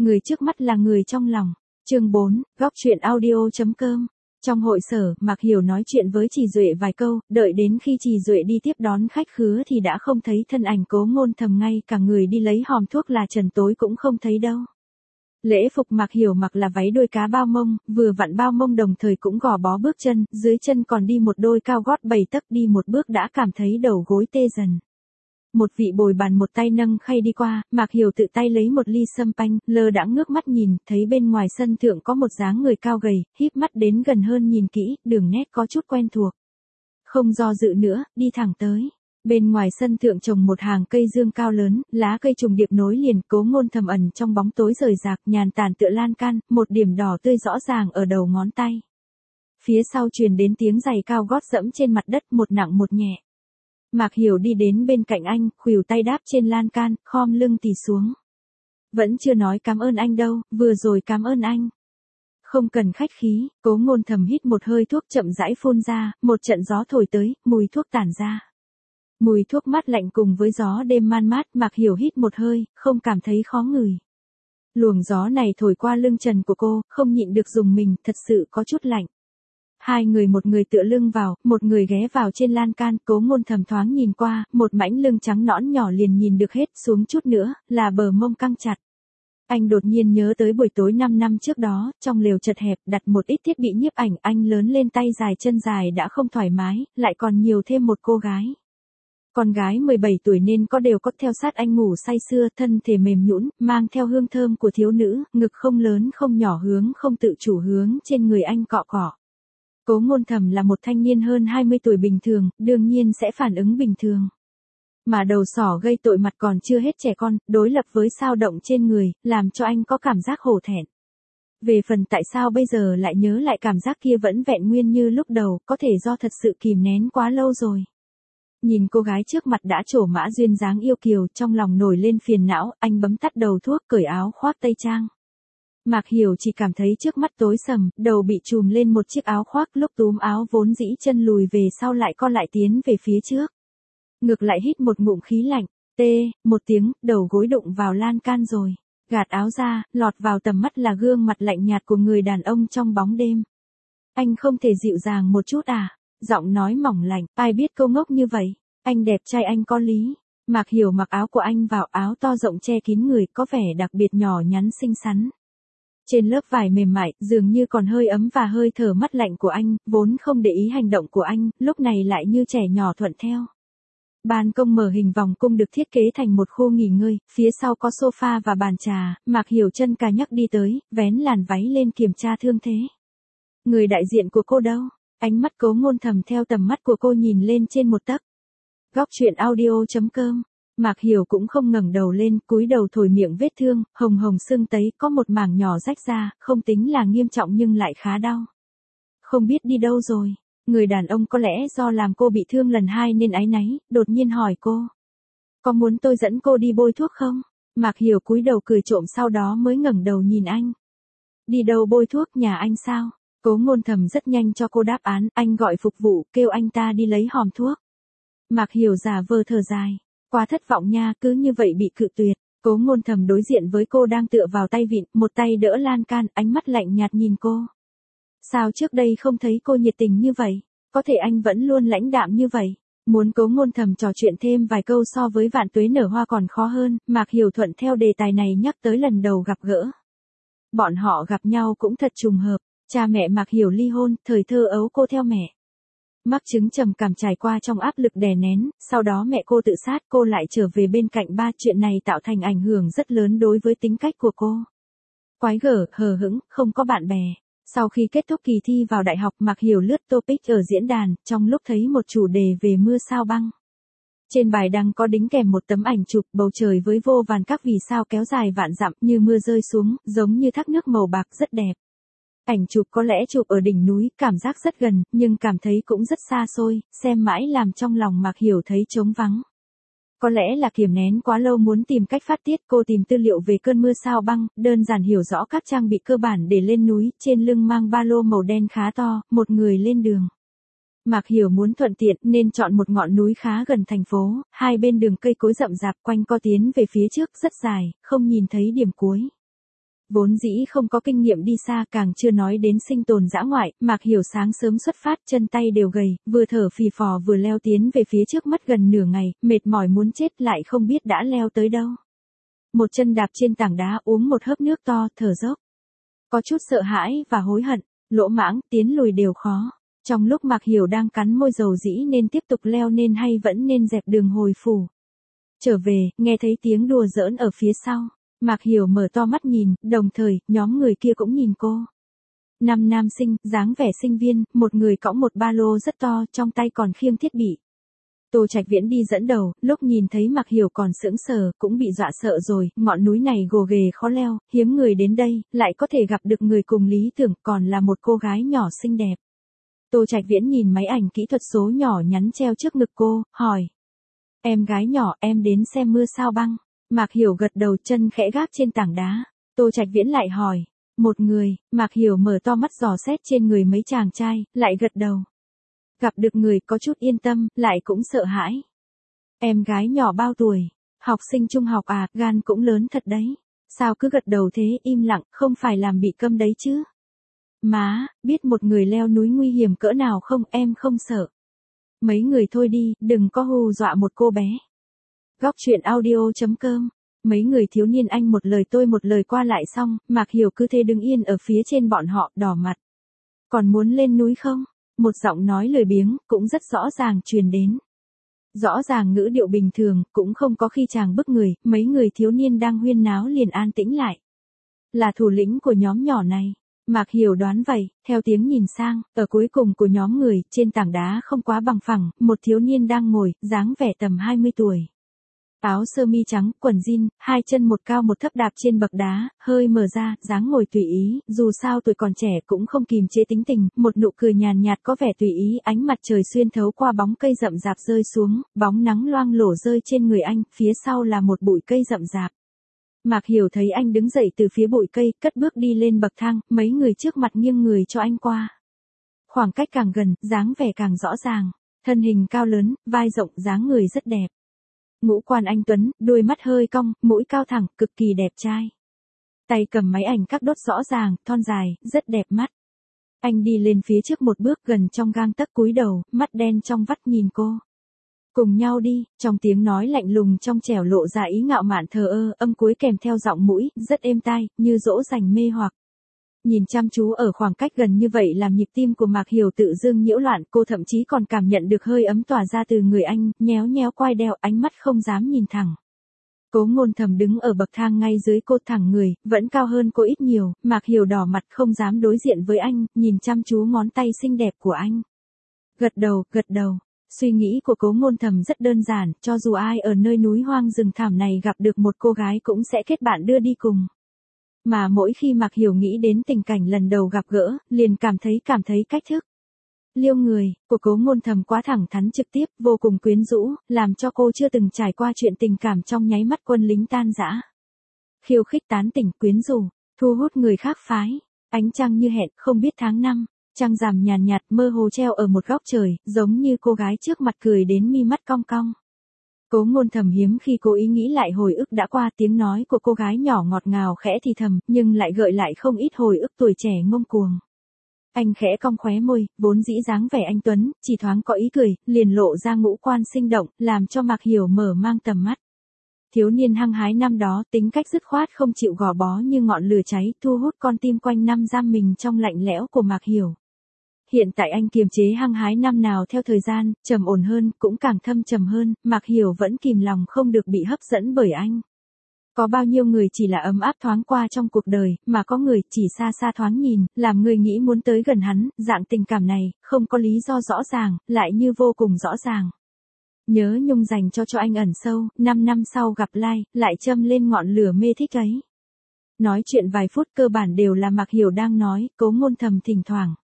Người trước mắt là người trong lòng. Chương 4, góc truyện audio.com. Trong hội sở, Mạc Hiểu nói chuyện với Trì Duệ vài câu, đợi đến khi Trì Duệ đi tiếp đón khách khứa thì đã không thấy thân ảnh Cố Ngôn Thầm, ngay cả người đi lấy hòm thuốc là Trần Tối cũng không thấy đâu. Lễ phục Mạc Hiểu mặc là váy đôi cá bao mông, vừa vặn bao mông đồng thời cũng gò bó bước chân, dưới chân còn đi một đôi cao gót 7 tấc, đi một bước đã cảm thấy đầu gối tê dần. Một vị bồi bàn một tay nâng khay đi qua, Mạc Hiểu tự tay lấy một ly sâm panh, lơ đãng ngước mắt nhìn, thấy bên ngoài sân thượng có một dáng người cao gầy, híp mắt đến gần hơn nhìn kỹ, đường nét có chút quen thuộc. Không do dự nữa, đi thẳng tới. Bên ngoài sân thượng trồng một hàng cây dương cao lớn, lá cây trùng điệp nối liền, Cố Ngôn Thầm ẩn trong bóng tối rời rạc, nhàn tản tựa lan can, một điểm đỏ tươi rõ ràng ở đầu ngón tay. Phía sau truyền đến tiếng giày cao gót dẫm trên mặt đất, một nặng một nhẹ. Mạc Hiểu đi đến bên cạnh anh, khuỷu tay đáp trên lan can, khom lưng tì xuống. Vẫn chưa nói cảm ơn anh đâu, vừa rồi cảm ơn anh. Không cần khách khí, Cố Ngôn Thầm hít một hơi thuốc chậm rãi phun ra, một trận gió thổi tới, mùi thuốc tản ra. Mùi thuốc mát lạnh cùng với gió đêm man mát, Mạc Hiểu hít một hơi, không cảm thấy khó ngửi. Luồng gió này thổi qua lưng trần của cô, không nhịn được rùng mình, thật sự có chút lạnh. Hai người, một người tựa lưng vào, một người ghé vào trên lan can, Cố Ngôn Thầm thoáng nhìn qua, một mảnh lưng trắng nõn nhỏ liền nhìn được hết, xuống chút nữa, là bờ mông căng chặt. Anh đột nhiên nhớ tới buổi tối 5 năm trước đó, trong lều chật hẹp, đặt một ít thiết bị nhiếp ảnh, anh lớn lên tay dài chân dài đã không thoải mái, lại còn nhiều thêm một cô gái. Con gái 17 tuổi nên đều có theo sát anh ngủ say sưa, thân thể mềm nhũn, mang theo hương thơm của thiếu nữ, ngực không lớn không nhỏ hướng không tự chủ hướng trên người anh cọ cọ. Cố Ngôn Thầm là một thanh niên hơn 20 tuổi bình thường, đương nhiên sẽ phản ứng bình thường. Mà đầu sỏ gây tội mặt còn chưa hết trẻ con, đối lập với sao động trên người, làm cho anh có cảm giác hổ thẹn. Về phần tại sao bây giờ lại nhớ lại cảm giác kia vẫn vẹn nguyên như lúc đầu, có thể do thật sự kìm nén quá lâu rồi. Nhìn cô gái trước mặt đã trổ mã duyên dáng yêu kiều, trong lòng nổi lên phiền não, anh bấm tắt đầu thuốc, cởi áo khoác tây trang. Mạc Hiểu chỉ cảm thấy trước mắt tối sầm, đầu bị trùm lên một chiếc áo khoác, lúc túm áo vốn dĩ chân lùi về sau lại co lại tiến về phía trước. Ngược lại hít một ngụm khí lạnh, một tiếng, đầu gối đụng vào lan can rồi. Gạt áo ra, lọt vào tầm mắt là gương mặt lạnh nhạt của người đàn ông trong bóng đêm. Anh không thể dịu dàng một chút à? Giọng nói mỏng lạnh, ai biết câu ngốc như vậy. Anh đẹp trai, anh có lý. Mạc Hiểu mặc áo của anh vào, áo to rộng che kín người, có vẻ đặc biệt nhỏ nhắn xinh xắn. Trên lớp vải mềm mại, dường như còn hơi ấm và hơi thở mát lạnh của anh, vốn không để ý hành động của anh, lúc này lại như trẻ nhỏ thuận theo. Ban công mở hình vòng cung được thiết kế thành một khu nghỉ ngơi, phía sau có sofa và bàn trà, Mạc Hiểu chân cà nhắc đi tới, vén làn váy lên kiểm tra thương thế. Người đại diện của cô đâu? Ánh mắt Cố Ngôn Thầm theo tầm mắt của cô nhìn lên trên một tấc. Góc truyện audio.com. Mạc Hiểu cũng không ngẩng đầu lên, cúi đầu thổi miệng vết thương, hồng hồng sưng tấy, có một mảng nhỏ rách ra, không tính là nghiêm trọng nhưng lại khá đau. Không biết đi đâu rồi. Người đàn ông có lẽ do làm cô bị thương lần 2 nên áy náy, đột nhiên hỏi cô. Có muốn tôi dẫn cô đi bôi thuốc không? Mạc Hiểu cúi đầu cười trộm, sau đó mới ngẩng đầu nhìn anh. Đi đâu bôi thuốc, nhà anh sao? Cố Ngôn Thầm rất nhanh cho cô đáp án, anh gọi phục vụ, kêu anh ta đi lấy hòm thuốc. Mạc Hiểu giả vờ thở dài. Quá thất vọng nha, cứ như vậy bị cự tuyệt. Cố Ngôn Thầm đối diện với cô đang tựa vào tay vịn, một tay đỡ lan can, ánh mắt lạnh nhạt nhìn cô. Sao trước đây không thấy cô nhiệt tình như vậy? Có thể anh vẫn luôn lãnh đạm như vậy. Muốn Cố Ngôn Thầm trò chuyện thêm vài câu so với vạn tuế nở hoa còn khó hơn, Mạc Hiểu thuận theo đề tài này nhắc tới lần đầu gặp gỡ. Bọn họ gặp nhau cũng thật trùng hợp, cha mẹ Mạc Hiểu ly hôn, thời thơ ấu cô theo mẹ. Mắc chứng trầm cảm trải qua trong áp lực đè nén, sau đó mẹ cô tự sát, cô lại trở về bên cạnh ba, chuyện này tạo thành ảnh hưởng rất lớn đối với tính cách của cô. Quái gở, hờ hững, không có bạn bè. Sau khi kết thúc kỳ thi vào đại học, Mạc Hiểu lướt topic ở diễn đàn, trong lúc thấy một chủ đề về mưa sao băng. Trên bài đăng có đính kèm một tấm ảnh chụp bầu trời với vô vàn các vì sao kéo dài vạn dặm như mưa rơi xuống, giống như thác nước màu bạc rất đẹp. Ảnh chụp có lẽ chụp ở đỉnh núi, cảm giác rất gần, nhưng cảm thấy cũng rất xa xôi, xem mãi làm trong lòng Mạc Hiểu thấy trống vắng. Có lẽ là kiềm nén quá lâu muốn tìm cách phát tiết, cô tìm tư liệu về cơn mưa sao băng, đơn giản hiểu rõ các trang bị cơ bản để lên núi, trên lưng mang ba lô màu đen khá to, một người lên đường. Mạc Hiểu muốn thuận tiện nên chọn một ngọn núi khá gần thành phố, hai bên đường cây cối rậm rạp, quanh co tiến về phía trước rất dài, không nhìn thấy điểm cuối. Vốn dĩ không có kinh nghiệm đi xa, càng chưa nói đến sinh tồn dã ngoại, Mạc Hiểu sáng sớm xuất phát, chân tay đều gầy, vừa thở phì phò vừa leo tiến về phía trước, mất gần nửa ngày, mệt mỏi muốn chết, lại không biết đã leo tới đâu. Một chân đạp trên tảng đá, uống một hớp nước to, thở dốc. Có chút sợ hãi và hối hận, lỗ mãng, tiến lùi đều khó. Trong lúc Mạc Hiểu đang cắn môi dầu dĩ nên tiếp tục leo nên hay vẫn nên dẹp đường hồi phủ. Trở về, nghe thấy tiếng đùa giỡn ở phía sau. Mạc Hiểu mở to mắt nhìn, đồng thời, nhóm người kia cũng nhìn cô. 5 nam sinh, dáng vẻ sinh viên, một người cõng một ba lô rất to, trong tay còn khiêng thiết bị. Tô Trạch Viễn đi dẫn đầu, lúc nhìn thấy Mạc Hiểu còn sững sờ, cũng bị dọa sợ rồi, ngọn núi này gồ ghề khó leo, hiếm người đến đây, lại có thể gặp được người cùng lý tưởng, còn là một cô gái nhỏ xinh đẹp. Tô Trạch Viễn nhìn máy ảnh kỹ thuật số nhỏ nhắn treo trước ngực cô, hỏi. Em gái nhỏ, em đến xem mưa sao băng. Mạc Hiểu gật đầu, chân khẽ gác trên tảng đá. Tô Trạch Viễn lại hỏi. Một người, Mạc Hiểu mở to mắt dò xét trên người mấy chàng trai, lại gật đầu. Gặp được người có chút yên tâm, lại cũng sợ hãi. Em gái nhỏ bao tuổi? Học sinh trung học à, gan cũng lớn thật đấy. Sao cứ gật đầu thế, im lặng, không phải làm bị câm đấy chứ? Má, biết một người leo núi nguy hiểm cỡ nào không, em không sợ. Mấy người thôi đi, đừng có hù dọa một cô bé. Góc truyện audio.com. Mấy người thiếu niên anh một lời tôi một lời qua lại xong, Mạc Hiểu cứ thế đứng yên ở phía trên bọn họ, đỏ mặt. Còn muốn lên núi không? Một giọng nói lười biếng, cũng rất rõ ràng truyền đến. Rõ ràng ngữ điệu bình thường, cũng không có khi chàng bức người, mấy người thiếu niên đang huyên náo liền an tĩnh lại. Là thủ lĩnh của nhóm nhỏ này. Mạc Hiểu đoán vậy, theo tiếng nhìn sang, ở cuối cùng của nhóm người, trên tảng đá không quá bằng phẳng, một thiếu niên đang ngồi, dáng vẻ tầm 20 tuổi. Áo sơ mi trắng, quần jean, hai chân một cao một thấp đạp trên bậc đá, hơi mở ra, dáng ngồi tùy ý, dù sao tuổi còn trẻ cũng không kìm chế tính tình, một nụ cười nhàn nhạt có vẻ tùy ý, ánh mặt trời xuyên thấu qua bóng cây rậm rạp rơi xuống, bóng nắng loang lổ rơi trên người anh, phía sau là một bụi cây rậm rạp. Mạc Hiểu thấy anh đứng dậy từ phía bụi cây, cất bước đi lên bậc thang, mấy người trước mặt nghiêng người cho anh qua. Khoảng cách càng gần, dáng vẻ càng rõ ràng, thân hình cao lớn, vai rộng, dáng người rất đẹp. Ngũ quan anh tuấn, đôi mắt hơi cong, mũi cao thẳng, cực kỳ đẹp trai. Tay cầm máy ảnh các đốt rõ ràng, thon dài, rất đẹp mắt. Anh đi lên phía trước một bước, gần trong gang tấc, cúi đầu, mắt đen trong vắt nhìn cô. Cùng nhau đi, trong tiếng nói lạnh lùng trong trẻo lộ ra ý ngạo mạn thờ ơ, âm cuối kèm theo giọng mũi, rất êm tai, như dỗ dành mê hoặc. Nhìn chăm chú ở khoảng cách gần như vậy làm nhịp tim của Mạc Hiểu tự dưng nhiễu loạn, cô thậm chí còn cảm nhận được hơi ấm tỏa ra từ người anh, nhéo nhéo quai đeo, ánh mắt không dám nhìn thẳng. Cố Ngôn Thầm đứng ở bậc thang ngay dưới cô, thẳng người, vẫn cao hơn cô ít nhiều, Mạc Hiểu đỏ mặt không dám đối diện với anh, nhìn chăm chú ngón tay xinh đẹp của anh. Gật đầu, gật đầu. Suy nghĩ của Cố Ngôn Thầm rất đơn giản, cho dù ai ở nơi núi hoang rừng thảm này gặp được một cô gái cũng sẽ kết bạn đưa đi cùng. Mà mỗi khi Mạc Hiểu nghĩ đến tình cảnh lần đầu gặp gỡ, liền cảm thấy cách thức. Liêu người, của Cố Ngôn Thầm quá thẳng thắn trực tiếp, vô cùng quyến rũ, làm cho cô chưa từng trải qua chuyện tình cảm trong nháy mắt quân lính tan rã. Khiêu khích tán tỉnh, quyến rũ, thu hút người khác phái. Ánh trăng như hẹn, không biết tháng năm, trăng rằm nhàn nhạt mơ hồ treo ở một góc trời, giống như cô gái trước mặt cười đến mi mắt cong cong. Cố Ngôn Thầm hiếm khi cố ý nghĩ lại hồi ức đã qua, tiếng nói của cô gái nhỏ ngọt ngào khẽ thì thầm, nhưng lại gợi lại không ít hồi ức tuổi trẻ ngông cuồng. Anh khẽ cong khóe môi, vốn dĩ dáng vẻ anh tuấn, chỉ thoáng có ý cười, liền lộ ra ngũ quan sinh động, làm cho Mạc Hiểu mở mang tầm mắt. Thiếu niên hăng hái năm đó, tính cách dứt khoát không chịu gò bó như ngọn lửa cháy, thu hút con tim quanh năm giam mình trong lạnh lẽo của Mạc Hiểu. Hiện tại anh kiềm chế hăng hái năm nào theo thời gian, trầm ổn hơn, cũng càng thâm trầm hơn, Mạc Hiểu vẫn kìm lòng không được bị hấp dẫn bởi anh. Có bao nhiêu người chỉ là ấm áp thoáng qua trong cuộc đời, mà có người chỉ xa xa thoáng nhìn, làm người nghĩ muốn tới gần hắn, dạng tình cảm này, không có lý do rõ ràng, lại như vô cùng rõ ràng. Nhớ nhung dành cho anh ẩn sâu, 5 năm sau gặp lại châm lên ngọn lửa mê thích ấy. Nói chuyện vài phút cơ bản đều là Mạc Hiểu đang nói, Cố Ngôn Thầm thỉnh thoảng.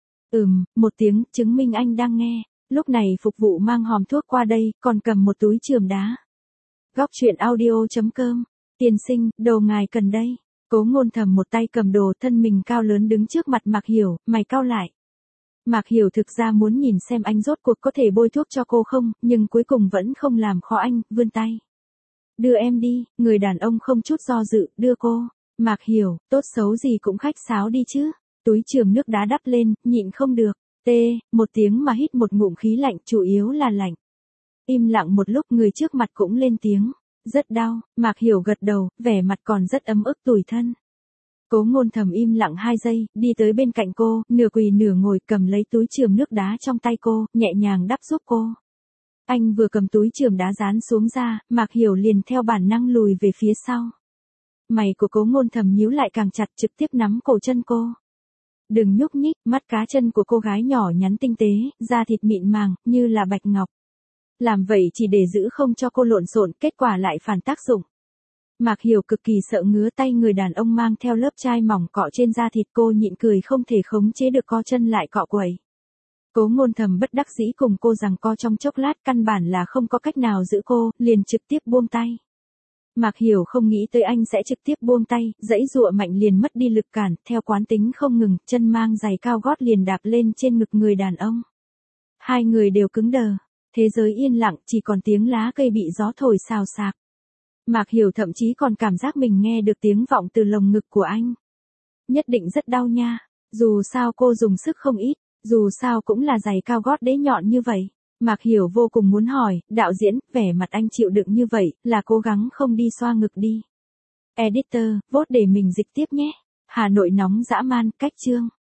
Một tiếng, chứng minh anh đang nghe. Lúc này phục vụ mang hòm thuốc qua đây, còn cầm một túi chườm đá. Góc truyện audio.com. Tiên sinh, đồ ngài cần đây. Cố Ngôn Thầm một tay cầm đồ, thân mình cao lớn đứng trước mặt Mạc Hiểu, mày cau lại. Mạc Hiểu thực ra muốn nhìn xem anh rốt cuộc có thể bôi thuốc cho cô không, nhưng cuối cùng vẫn không làm khó anh, vươn tay. Đưa em đi, người đàn ông không chút do dự, đưa cô. Mạc Hiểu, tốt xấu gì cũng khách sáo đi chứ. Túi chườm nước đá đắp lên, nhịn không được. Một tiếng mà hít một ngụm khí lạnh, chủ yếu là lạnh. Im lặng một lúc, người trước mặt cũng lên tiếng. Rất đau. Mạc Hiểu gật đầu, vẻ mặt còn rất ấm ức tủi thân. Cố Ngôn Thầm im lặng 2 giây, đi tới bên cạnh cô, nửa quỳ nửa ngồi, cầm lấy túi chườm nước đá trong tay cô, nhẹ nhàng đắp giúp cô. Anh vừa cầm túi chườm đá dán xuống ra, Mạc Hiểu liền theo bản năng lùi về phía sau. Mày của Cố Ngôn Thầm nhíu lại càng chặt, trực tiếp nắm cổ chân cô. Đừng nhúc nhích. Mắt cá chân của cô gái nhỏ nhắn tinh tế, da thịt mịn màng, như là bạch ngọc. Làm vậy chỉ để giữ không cho cô lộn xộn, kết quả lại phản tác dụng. Mạc Hiểu cực kỳ sợ ngứa tay người đàn ông mang theo lớp chai mỏng cọ trên da thịt, cô nhịn cười không thể khống chế được, co chân lại cọ quẩy. Cố Ngôn Thầm bất đắc dĩ cùng cô giằng co trong chốc lát, căn bản là không có cách nào giữ cô, liền trực tiếp buông tay. Mạc Hiểu không nghĩ tới anh sẽ trực tiếp buông tay, giãy giụa mạnh liền mất đi lực cản, theo quán tính không ngừng, chân mang giày cao gót liền đạp lên trên ngực người đàn ông. Hai người đều cứng đờ, thế giới yên lặng, chỉ còn tiếng lá cây bị gió thổi xào xạc. Mạc Hiểu thậm chí còn cảm giác mình nghe được tiếng vọng từ lồng ngực của anh. Nhất định rất đau nha, dù sao cô dùng sức không ít, dù sao cũng là giày cao gót đế nhọn như vậy. Mạc Hiểu vô cùng muốn hỏi, đạo diễn, vẻ mặt anh chịu đựng như vậy, là cố gắng không đi xoa ngực đi. Editor, vote để mình dịch tiếp nhé. Hà Nội nóng dã man, cách chương.